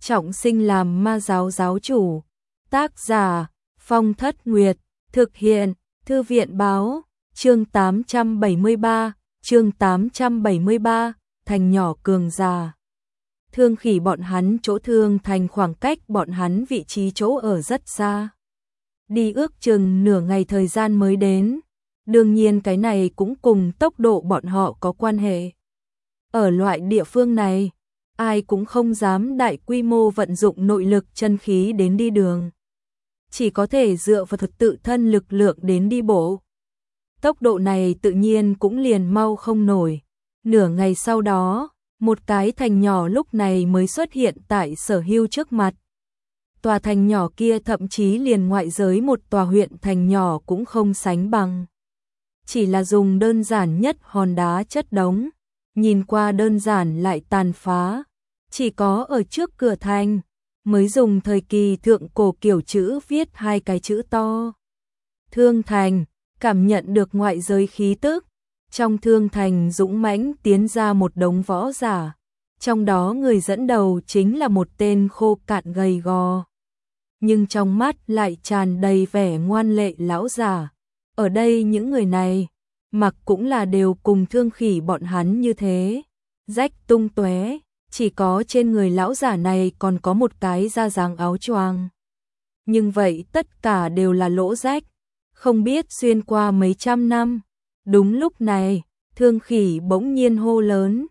trọng sinh làm ma giáo giáo chủ. Tác giả Phong Thất Nguyệt. Thực hiện Thư viện báo. Chương 873, thành nhỏ cường già. Thương Khỉ bọn hắn chỗ Thương Thành khoảng cách bọn hắn vị trí chỗ ở rất xa. Đi ước chừng nửa ngày thời gian mới đến. Đương nhiên cái này cũng cùng tốc độ bọn họ có quan hệ. Ở loại địa phương này, ai cũng không dám đại quy mô vận dụng nội lực chân khí đến đi đường. Chỉ có thể dựa vào tự thân lực lượng đến đi bộ. Tốc độ này tự nhiên cũng liền mau không nổi. Nửa ngày sau đó, một cái thành nhỏ lúc này mới xuất hiện tại Sở Hưu trước mặt. Tòa thành nhỏ kia thậm chí liền ngoại giới một tòa huyện thành nhỏ cũng không sánh bằng. Chỉ là dùng đơn giản nhất hòn đá chất đống, nhìn qua đơn giản lại tàn phá. Chỉ có ở trước cửa thành, mới dùng thời kỳ thượng cổ kiểu chữ viết hai cái chữ to. Thương Thành, cảm nhận được ngoại giới khí tức. Trong Thương Thành dũng mãnh tiến ra một đống võ giả. Trong đó người dẫn đầu chính là một tên khô cạn gầy gò. Nhưng trong mắt lại tràn đầy vẻ ngoan lệ lão giả. Ở đây những người này, mặc cũng là đều cùng Thương Khỉ bọn hắn như thế. Rách tung tóe, chỉ có trên người lão giả này còn có một cái da dáng áo choàng. Nhưng vậy tất cả đều là lỗ rách, không biết xuyên qua mấy trăm năm. Đúng lúc này, Thương Khỉ bỗng nhiên hô lớn,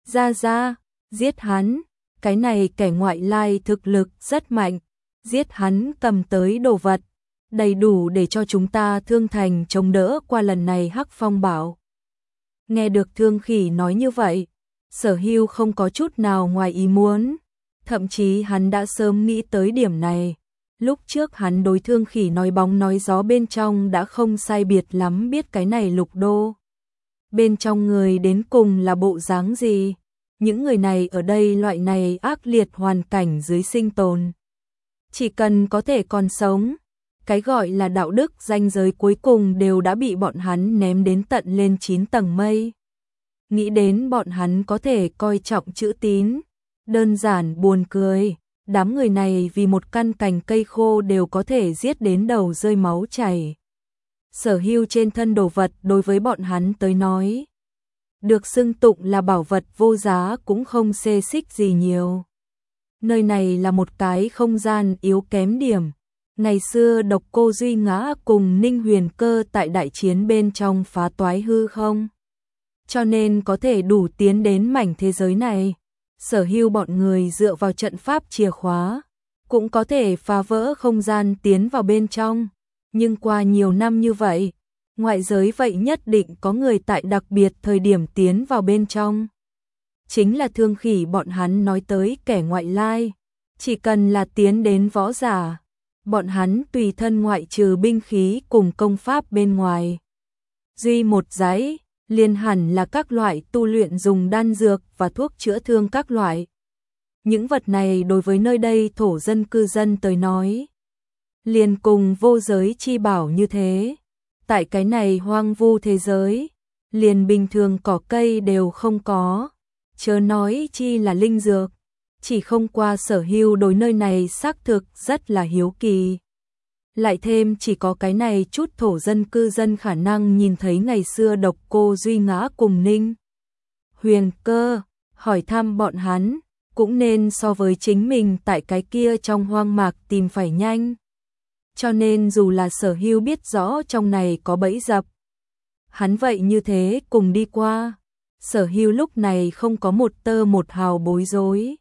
ra, giết hắn, cái này kẻ ngoại lai thực lực rất mạnh, giết hắn cầm tới đồ vật, đầy đủ để cho chúng ta Thương Thành chống đỡ qua lần này hắc phong bão. Nghe được Thương Khỉ nói như vậy, Sở Hưu không có chút nào ngoài ý muốn, thậm chí hắn đã sớm nghĩ tới điểm này. Lúc trước hắn đối Thương Khỉ nói bóng nói gió bên trong đã không sai biệt lắm biết cái này Lục Đô. Bên trong người đến cùng là bộ dáng gì? Những người này ở đây loại này ác liệt hoàn cảnh dưới sinh tồn. Chỉ cần có thể còn sống, cái gọi là đạo đức ranh giới cuối cùng đều đã bị bọn hắn ném đến tận lên 9 tầng mây. Nghĩ đến bọn hắn có thể coi trọng chữ tín, đơn giản buồn cười. Đám người này vì một căn cành cây khô đều có thể giết đến đầu rơi máu chảy. Sở Hưu trên thân đồ vật đối với bọn hắn tới nói, được xưng tụng là bảo vật vô giá cũng không xê xích gì nhiều. Nơi này là một cái không gian yếu kém điểm. Ngày xưa Độc Cô Duy Ngã cùng Ninh Huyền Cơ tại đại chiến bên trong phá toái hư không, cho nên có thể đủ tiến đến mảnh thế giới này. Sở Hưu bọn người dựa vào trận pháp chìa khóa, cũng có thể phá vỡ không gian tiến vào bên trong. Nhưng qua nhiều năm như vậy, ngoại giới vậy nhất định có người tại đặc biệt thời điểm tiến vào bên trong. Chính là Thương Khỉ bọn hắn nói tới kẻ ngoại lai. Chỉ cần là tiến đến võ giả, bọn hắn tùy thân ngoại trừ binh khí cùng công pháp bên ngoài. Duy một giấy, liền hẳn là các loại tu luyện dùng đan dược và thuốc chữa thương các loại. Những vật này đối với nơi đây thổ dân cư dân tới nói, liền cùng vô giới chi bảo như thế. Tại cái này hoang vu thế giới, liền bình thường cỏ cây đều không có, chớ nói chi là linh dược. Chỉ không qua Sở Hưu đối nơi này xác thực rất là hiếu kỳ. Lại thêm chỉ có cái này chút thổ dân cư dân khả năng nhìn thấy ngày xưa Độc Cô Duy Ngã cùng Ninh Huyền Cơ, hỏi thăm bọn hắn, cũng nên so với chính mình tại cái kia trong hoang mạc tìm phải nhanh. Cho nên dù là Sở Hưu biết rõ trong này có bẫy dập, hắn vậy như thế cùng đi qua. Sở Hưu lúc này không có một tơ một hào bối rối.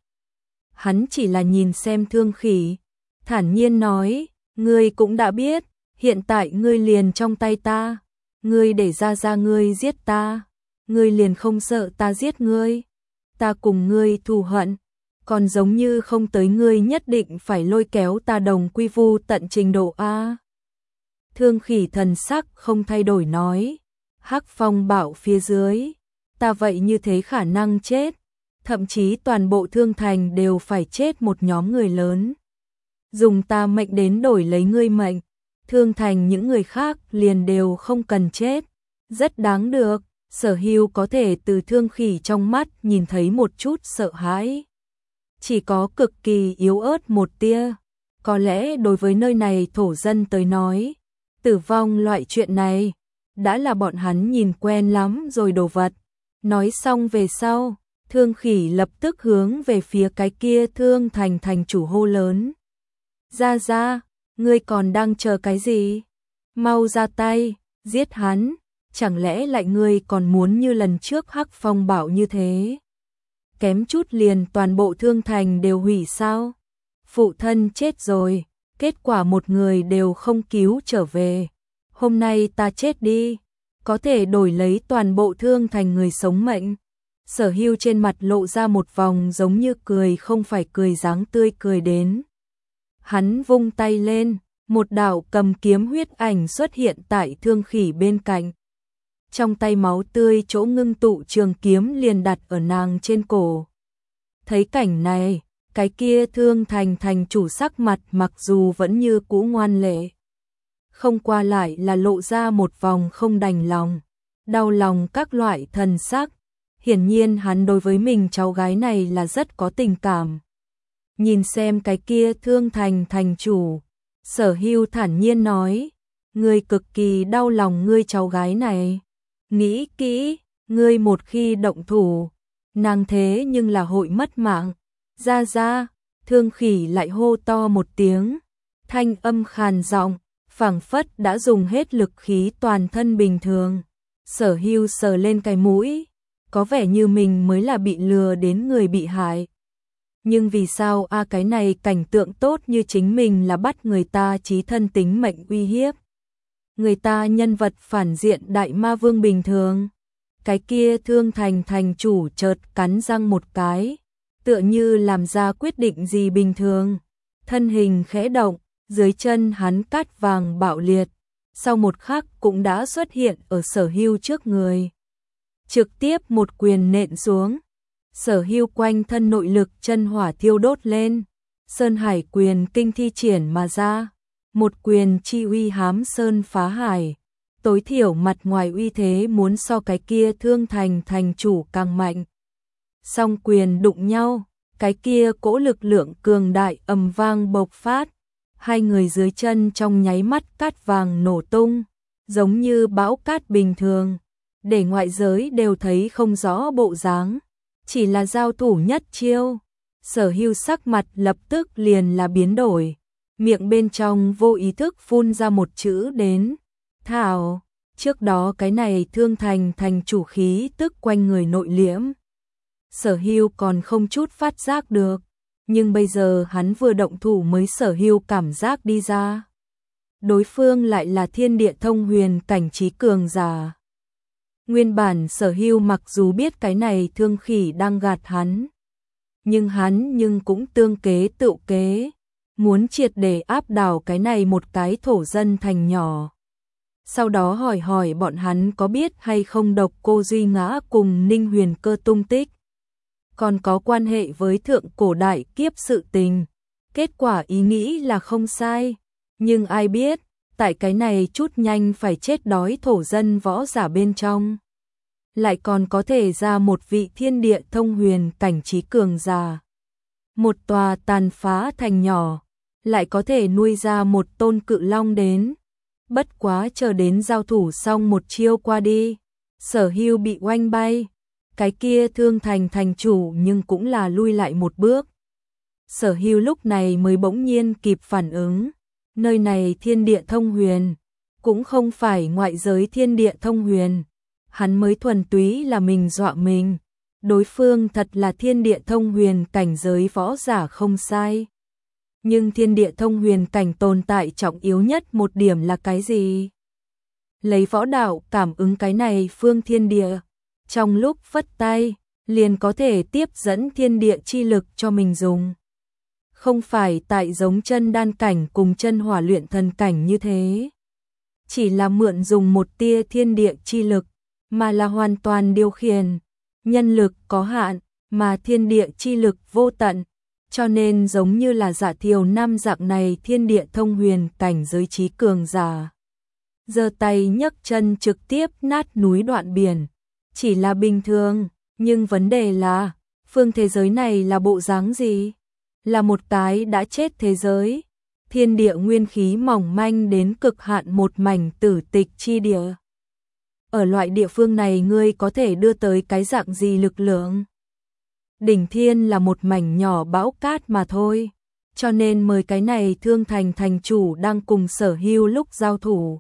Hắn chỉ là nhìn xem Thương Khỉ, thản nhiên nói, ngươi cũng đã biết, hiện tại ngươi liền trong tay ta, ngươi để ra ngươi giết ta, ngươi liền không sợ ta giết ngươi, ta cùng ngươi thù hận, còn giống như không tới ngươi nhất định phải lôi kéo ta đồng quy vu tận trình độ a. Thương Khỉ thần sắc không thay đổi nói, hắc phong bạo phía dưới, ta vậy như thế khả năng chết, thậm chí toàn bộ Thương Thành đều phải chết một nhóm người lớn. Dùng ta mệnh đến đổi lấy ngươi mệnh, Thương Thành những người khác liền đều không cần chết. Rất đáng được. Sở Hưu có thể từ Thương Khỉ trong mắt nhìn thấy một chút sợ hãi. chỉ có cực kỳ yếu ớt một tia. Có lẽ đối với nơi này thổ dân tới nói, tử vong loại chuyện này đã là bọn hắn nhìn quen lắm rồi đồ vật. Nói xong về sau, Thương Khỉ lập tức hướng về phía cái kia Thương Thành thành chủ hô lớn. Ra, ngươi còn đang chờ cái gì? Mau ra tay, giết hắn, chẳng lẽ lại ngươi còn muốn như lần trước Hắc Phong bảo như thế? Kém chút liền toàn bộ Thương Thành đều hủy sao? Phụ thân chết rồi, kết quả một người đều không cứu trở về. Hôm nay ta chết đi, có thể đổi lấy toàn bộ Thương Thành người sống mệnh. Sở Hưu trên mặt lộ ra một vòng giống như cười không phải cười dáng tươi cười đến. Hắn vung tay lên, một đạo cầm kiếm huyết ảnh xuất hiện tại Thương Khỉ bên cạnh. Trong tay máu tươi chỗ ngưng tụ trường kiếm liền đặt ở nàng trên cổ. Thấy cảnh này, cái kia Thương Thành thành chủ sắc mặt mặc dù vẫn như cũ ngoan lệ, không qua lại là lộ ra một vòng không đành lòng, đau lòng các loại thần sắc. Hiển nhiên hắn đối với mình cháu gái này là rất có tình cảm. Nhìn xem cái kia Thương Thành thành chủ, Sở Hưu thản nhiên nói, ngươi cực kỳ đau lòng ngươi cháu gái này. Nghĩ kỹ, ngươi một khi động thủ, nàng thế nhưng là hội mất mạng. Ra, Thương Khỉ lại hô to một tiếng, thanh âm khàn giọng, phảng phất đã dùng hết lực khí toàn thân bình thường. Sở Hưu sờ lên cái mũi, có vẻ như mình mới là bị lừa đến người bị hại. Nhưng vì sao cái này cảnh tượng tốt như chính mình là bắt người ta chí thân tính mệnh uy hiếp. Người ta nhân vật phản diện đại ma vương bình thường. Cái kia Thương Thành thành chủ chợt cắn răng một cái, tựa như làm ra quyết định gì bình thường. Thân hình khẽ động, dưới chân hắn cát vàng bạo liệt, sau một khắc cũng đã xuất hiện ở Sở Hưu trước người. Trực tiếp một quyền nện xuống. Sở Hưu quanh thân nội lực chân hỏa thiêu đốt lên, Sơn Hải quyền kinh thi triển mà ra, một quyền chi uy hám sơn phá hải, tối thiểu mặt ngoài uy thế muốn so cái kia Thương Thành thành chủ càng mạnh. Song quyền đụng nhau, cái kia cỗ lực lượng cường đại ầm vang bộc phát, hai người dưới chân trong nháy mắt cát vàng nổ tung, giống như bão cát bình thường, để ngoại giới đều thấy không rõ bộ dáng. Chỉ là giao thủ nhất chiêu, Sở Hưu sắc mặt lập tức liền là biến đổi, miệng bên trong vô ý thức phun ra một chữ đến, thảo. Trước đó cái này Thương Thành thành chủ khí tức quanh người nội liễm, Sở Hưu còn không chút phát giác được, nhưng bây giờ hắn vừa động thủ mới Sở Hưu cảm giác đi ra. Đối phương lại là thiên địa thông huyền cảnh trí cường giả. Nguyên bản Sở Hưu mặc dù biết cái này Thương Khỉ đang gạt hắn, nhưng cũng tương kế tự kế, muốn triệt để áp đảo cái này một cái thổ dân thành nhỏ. Sau đó hỏi bọn hắn có biết hay không Độc Cô Duy Ngã cùng Ninh Huyền Cơ tung tích, còn có quan hệ với thượng cổ đại kiếp sự tình. Kết quả ý nghĩ là không sai, nhưng ai biết, tại cái này chút nhanh phải chết đói thổ dân võ giả bên trong, lại còn có thể ra một vị thiên địa thông huyền cảnh trí cường giả. Một tòa tàn phá thành nhỏ, lại có thể nuôi ra một tôn cự long đến. Bất quá chờ đến giao thủ xong một chiêu qua đi, Sở Hưu bị oanh bay, cái kia Thương Thành thành chủ nhưng cũng là lui lại một bước. Sở Hưu lúc này mới bỗng nhiên kịp phản ứng, nơi này thiên địa thông huyền, cũng không phải ngoại giới thiên địa thông huyền. Hắn mới thuần túy là mình dọa mình, đối phương thật là thiên địa thông huyền cảnh giới võ giả không sai. Nhưng thiên địa thông huyền cảnh tồn tại trọng yếu nhất một điểm là cái gì? Lấy võ đạo cảm ứng cái này phương thiên địa, trong lúc phất tay, liền có thể tiếp dẫn thiên địa chi lực cho mình dùng. Không phải tại giống chân đan cảnh cùng chân hỏa luyện thần cảnh như thế. Chỉ là mượn dùng một tia thiên địa chi lực, mà là hoàn toàn điều khiển. Nhân lực có hạn, mà thiên địa chi lực vô tận, cho nên giống như là Dạ Thiều năm dạng này thiên địa thông huyền cảnh giới trí cường giả. Giơ tay nhấc chân trực tiếp nát núi đoạn biển, chỉ là bình thường, nhưng vấn đề là, phương thế giới này là bộ dáng gì? là một cái đã chết thế giới. Thiên địa nguyên khí mỏng manh đến cực hạn, một mảnh tử tịch chi địa. Ở loại địa phương này ngươi có thể đưa tới cái dạng gì lực lượng? Đỉnh thiên là một mảnh nhỏ bão cát mà thôi. Cho nên mời cái này Thương Thành thành chủ đang cùng Sở Hưu lúc giao thủ.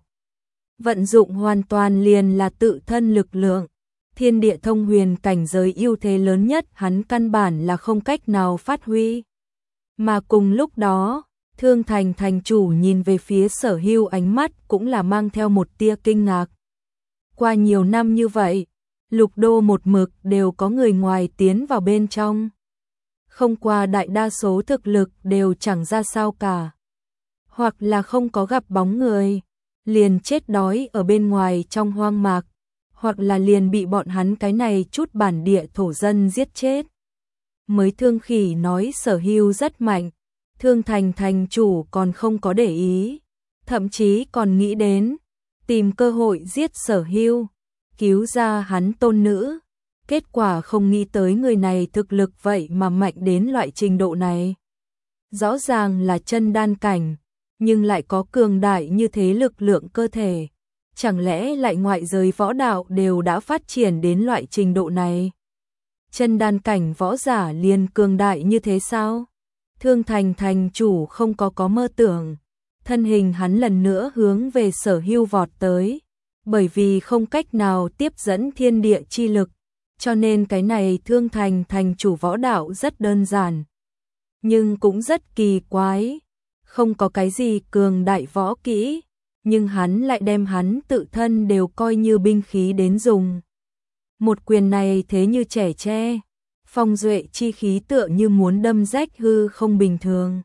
Vận dụng hoàn toàn liền là tự thân lực lượng. Thiên địa thông huyền cảnh giới ưu thế lớn nhất hắn căn bản là không cách nào phát huy. Mà cùng lúc đó, Thương Thành thành chủ nhìn về phía Sở Hưu, ánh mắt cũng là mang theo một tia kinh ngạc. Qua nhiều năm như vậy, Lục Đô một mực đều có người ngoài tiến vào bên trong. Không qua đại đa số thực lực đều chẳng ra sao cả. Hoặc là không có gặp bóng người, liền chết đói ở bên ngoài trong hoang mạc, hoặc là liền bị bọn hắn cái này chút bản địa thổ dân giết chết. Mới Thương Khỉ nói Sở Hưu rất mạnh, Thương Thành thành chủ còn không có để ý, thậm chí còn nghĩ đến tìm cơ hội giết Sở Hưu, cứu ra hắn tôn nữ. Kết quả không nghĩ tới người này thực lực vậy mà mạnh đến loại trình độ này. Rõ ràng là chân đan cảnh, nhưng lại có cường đại như thế lực lượng cơ thể. Chẳng lẽ lại ngoại giới võ đạo đều đã phát triển đến loại trình độ này? Chân đan cảnh võ giả liền cường đại như thế sao? Thương Thành thành chủ không có mơ tưởng. Thân hình hắn lần nữa hướng về Sở Hưu vọt tới. Bởi vì không cách nào tiếp dẫn thiên địa chi lực, cho nên cái này Thương Thành thành chủ võ đạo rất đơn giản. Nhưng cũng rất kỳ quái. Không có cái gì cường đại võ kỹ, nhưng hắn lại đem hắn tự thân đều coi như binh khí đến dùng. Một quyền này thế như trẻ tre, phong duệ chi khí tựa như muốn đâm rách hư không bình thường.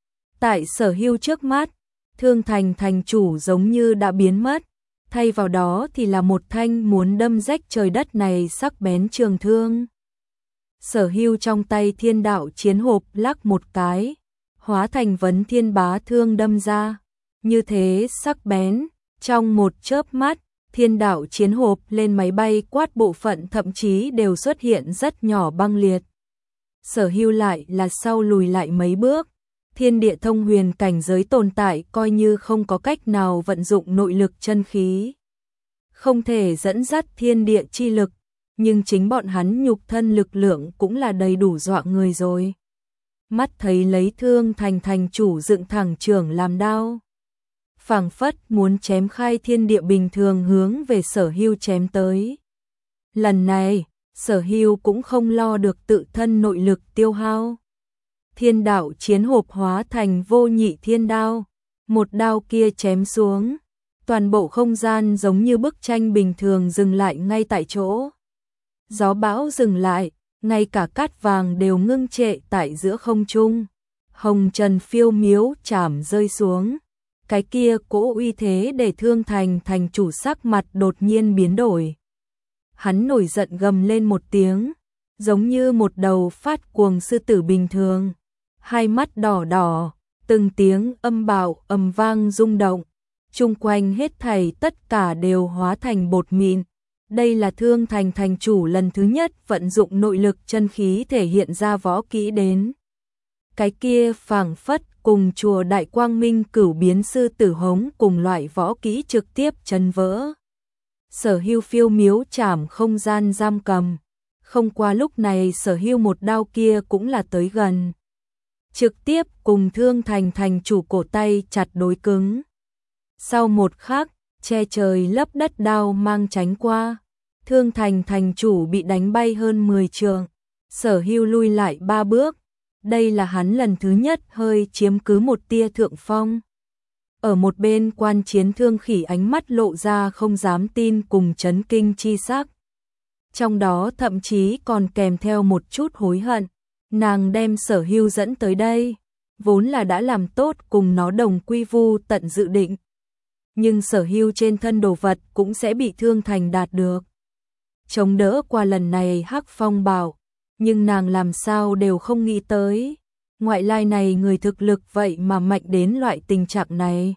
Tại Sở Hưu trước mắt, Thương Thành thành chủ giống như đã biến mất, thay vào đó thì là một thanh muốn đâm rách trời đất này sắc bén trường thương. Sở Hưu trong tay thiên đạo chiến hộp lắc một cái, hóa thành vấn thiên bá thương đâm ra. Như thế sắc bén, trong một chớp mắt, thiên đạo chiến hộp lên máy bay quát bộ phận thậm chí đều xuất hiện rất nhỏ băng liệt. Sở Hưu lại là sau lùi lại mấy bước, thiên địa thông huyền cảnh giới tồn tại coi như không có cách nào vận dụng nội lực chân khí. Không thể dẫn dắt thiên địa chi lực, nhưng chính bọn hắn nhục thân lực lượng cũng là đầy đủ dọa người rồi. Mắt thấy lấy Thương Thành thành chủ dựng thẳng chưởng làm đao, phảng phất muốn chém khai thiên địa bình thường hướng về Sở Hưu chém tới. Lần này, Sở Hưu cũng không lo được tự thân nội lực tiêu hao. Thiên đạo chiến hộp hóa thành vô nhị thiên đao, một đao kia chém xuống, toàn bộ không gian giống như bức tranh bình thường dừng lại ngay tại chỗ. Gió bão dừng lại, ngay cả cát vàng đều ngưng trệ tại giữa không trung. Hồng trần phiêu miếu chảm rơi xuống. Cái kia cỗ uy thế để Thương Thành thành chủ sắc mặt đột nhiên biến đổi. Hắn nổi giận gầm lên một tiếng, giống như một đầu phát cuồng sư tử bình thường. Hai mắt đỏ đỏ, từng tiếng âm bạo ầm vang rung động. Chung quanh hết thảy tất cả đều hóa thành bột mịn. Đây là Thương Thành thành chủ lần thứ nhất vận dụng nội lực chân khí thể hiện ra võ kỹ đến. Cái kia phảng phất cùng chùa Đại Quang Minh Cửu Biến Sư Tử Hống cùng loại võ kỹ trực tiếp chấn vỡ. Sở Hưu phiêu miếu chảm không gian giam cầm. Không qua lúc này Sở Hưu một đao kia cũng là tới gần. Trực tiếp cùng Thương Thành thành chủ cổ tay chặt đối cứng. Sau một khắc, che trời lấp đất đao mang tránh qua. Thương Thành thành chủ bị đánh bay hơn 10 trượng. Sở Hưu lui lại 3 bước. Đây là hắn lần thứ nhất hơi chiếm cứ một tia thượng phong. Ở một bên quan chiến Thương Khỉ ánh mắt lộ ra không dám tin cùng chấn kinh chi sắc. Trong đó thậm chí còn kèm theo một chút hối hận. Nàng đem Sở Hưu dẫn tới đây, vốn là đã làm tốt cùng nó đồng quy vu tận dự định. Nhưng Sở Hưu trên thân đồ vật cũng sẽ bị Thương Thành đạt được. Chống đỡ qua lần này hắc phong bạo, nhưng nàng làm sao đều không nghĩ tới. Ngoại lai này người thực lực vậy mà mạnh đến loại tình trạng này.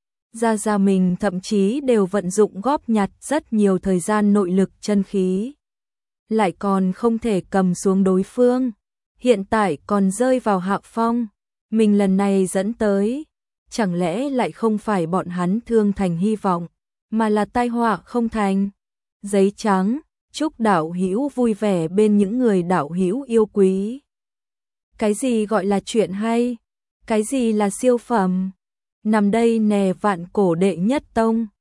Gia mình thậm chí đều vận dụng góp nhặt rất nhiều thời gian nội lực chân khí. Lại còn không thể cầm xuống đối phương. hiện tại còn rơi vào hạ phong, mình lần này dẫn tới, chẳng lẽ lại không phải bọn hắn thương thành hy vọng, mà là tai họa không thành. Giấy trắng, chúc đạo hữu vui vẻ bên những người đạo hữu yêu quý. Cái gì gọi là chuyện hay? Cái gì là siêu phẩm? Nằm đây nè vạn cổ đệ nhất tông.